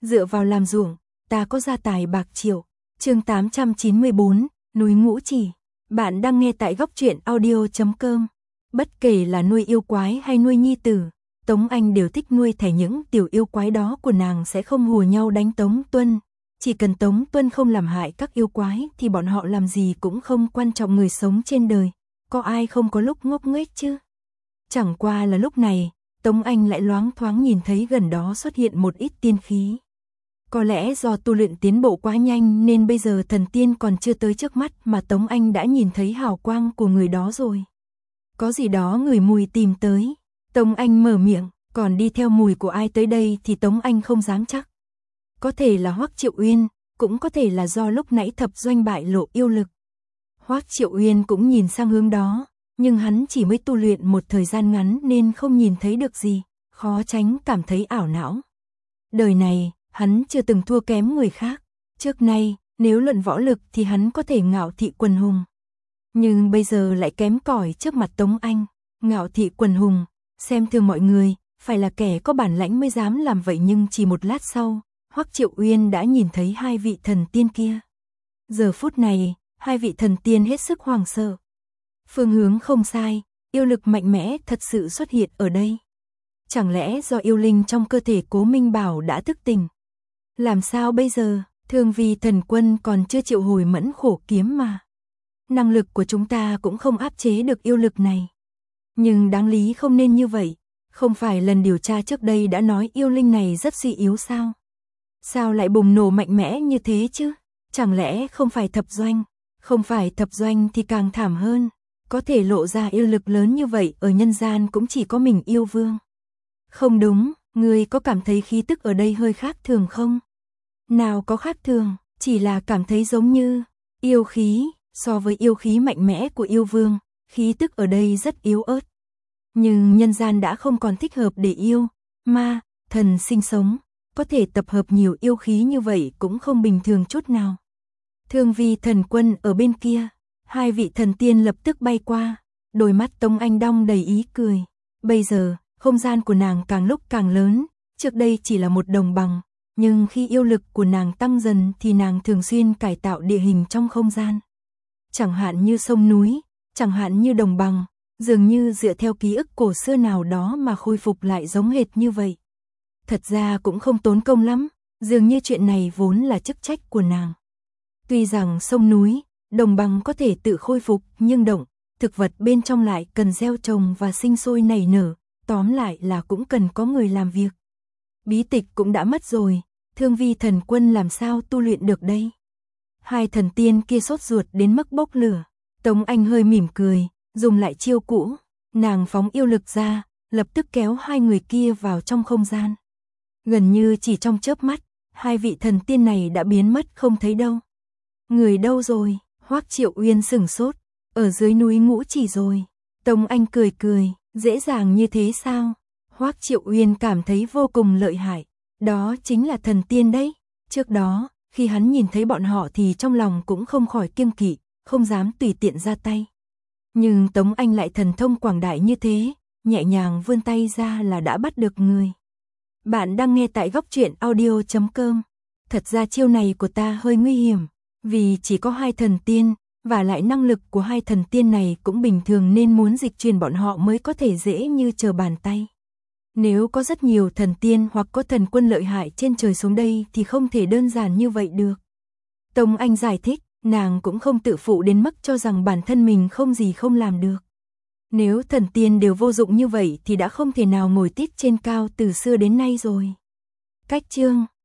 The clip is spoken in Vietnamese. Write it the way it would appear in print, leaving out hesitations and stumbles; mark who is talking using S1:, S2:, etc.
S1: dựa vào làm ruộng, ta có gia tài bạc triệu. Chương 894, núi Ngũ Chỉ. Bạn đang nghe tại góc truyện audio.com. Bất kể là nuôi yêu quái hay nuôi nhi tử, Tống Anh đều thích nuôi thẻ những tiểu yêu quái đó của nàng sẽ không hùa nhau đánh Tống Tuân. Chỉ cần Tống Tuân không làm hại các yêu quái thì bọn họ làm gì cũng không quan trọng. Người sống trên đời, có ai không có lúc ngốc nghếch chứ? Chẳng qua là lúc này, Tống Anh lại loáng thoáng nhìn thấy gần đó xuất hiện một ít tiên khí. Có lẽ do tu luyện tiến bộ quá nhanh nên bây giờ thần tiên còn chưa tới trước mắt mà Tống Anh đã nhìn thấy hào quang của người đó rồi. Có gì đó ngửi mùi tìm tới. Tống Anh mở miệng, còn đi theo mùi của ai tới đây thì Tống Anh không dám chắc. Có thể là Hoắc Triệu Uyên, cũng có thể là do lúc nãy thập doanh bại lộ yêu lực. Hoắc Triệu Uyên cũng nhìn sang hướng đó, nhưng hắn chỉ mới tu luyện một thời gian ngắn nên không nhìn thấy được gì, khó tránh cảm thấy ảo não. Đời này, hắn chưa từng thua kém người khác. Trước nay, nếu luận võ lực thì hắn có thể ngạo thị quần hùng. Nhưng bây giờ lại kém cỏi trước mặt Tống Anh. Ngạo thị quần hùng, xem thường mọi người, phải là kẻ có bản lãnh mới dám làm vậy. Nhưng chỉ một lát sau, Hoắc Triệu Uyên đã nhìn thấy hai vị thần tiên kia. Giờ phút này, hai vị thần tiên hết sức hoảng sợ. Phương hướng không sai, yêu lực mạnh mẽ thật sự xuất hiện ở đây. Chẳng lẽ do yêu linh trong cơ thể Cố Minh Bảo đã thức tỉnh? Làm sao bây giờ? Thương Vi thần quân còn chưa triệu hồi Mẫn Khổ kiếm mà. Năng lực của chúng ta cũng không áp chế được yêu lực này. Nhưng đáng lý không nên như vậy. Không phải lần điều tra trước đây đã nói yêu linh này rất suy yếu sao? Sao lại bùng nổ mạnh mẽ như thế chứ? Chẳng lẽ không phải thập doanh? Không phải thập doanh thì càng thảm hơn. Có thể lộ ra yêu lực lớn như vậy ở nhân gian cũng chỉ có mình yêu vương. Không đúng, ngươi có cảm thấy khí tức ở đây hơi khác thường không? Nào có khác thường, chỉ là cảm thấy giống như yêu khí, so với yêu khí mạnh mẽ của yêu vương, khí tức ở đây rất yếu ớt. Nhưng nhân gian đã không còn thích hợp để yêu, ma, thần sinh sống, có thể tập hợp nhiều yêu khí như vậy cũng không bình thường chút nào. Thương Vi thần quân ở bên kia, hai vị thần tiên lập tức bay qua, đôi mắt Tống Anh đong đầy ý cười. Bây giờ, không gian của nàng càng lúc càng lớn, trước đây chỉ là một đồng bằng, nhưng khi yêu lực của nàng tăng dần thì nàng thường xuyên cải tạo địa hình trong không gian. Chẳng hạn như sông núi, chẳng hạn như đồng bằng, dường như dựa theo ký ức cổ xưa nào đó mà khôi phục lại giống hệt như vậy. Thật ra cũng không tốn công lắm, dường như chuyện này vốn là chức trách của nàng. Tuy rằng sông núi, đồng bằng có thể tự khôi phục, nhưng động, thực vật bên trong lại cần gieo trồng và sinh sôi nảy nở, tóm lại là cũng cần có người làm việc. Bí tịch cũng đã mất rồi, Thương Vi thần quân làm sao tu luyện được đây? Hai thần tiên kia sốt ruột đến mức bốc lửa. Tống Anh hơi mỉm cười, dùng lại chiêu cũ, nàng phóng yêu lực ra, lập tức kéo hai người kia vào trong không gian. Gần như chỉ trong chớp mắt, hai vị thần tiên này đã biến mất không thấy đâu. Người đâu rồi? Hoắc Triệu Uyên sửng sốt, ở dưới núi Ngũ Chỉ rồi. Tống Anh cười cười, dễ dàng như thế sao? Hoắc Triệu Uyên cảm thấy vô cùng lợi hại, đó chính là thần tiên đấy. Trước đó, khi hắn nhìn thấy bọn họ thì trong lòng cũng không khỏi kiêng kỵ, không dám tùy tiện ra tay. Nhưng Tống Anh lại thần thông quảng đại như thế, nhẹ nhàng vươn tay ra là đã bắt được người. Bạn đang nghe tại góc truyện audio.com. Thật ra chiêu này của ta hơi nguy hiểm, vì chỉ có hai thần tiên, và lại năng lực của hai thần tiên này cũng bình thường nên muốn dịch chuyển bọn họ mới có thể dễ như trở bàn tay. Nếu có rất nhiều thần tiên hoặc có thần quân lợi hại trên trời xuống đây thì không thể đơn giản như vậy được. Tống Anh giải thích, nàng cũng không tự phụ đến mức cho rằng bản thân mình không gì không làm được. Nếu thần tiên đều vô dụng như vậy thì đã không thể nào ngồi tít trên cao từ xưa đến nay rồi. Cách chương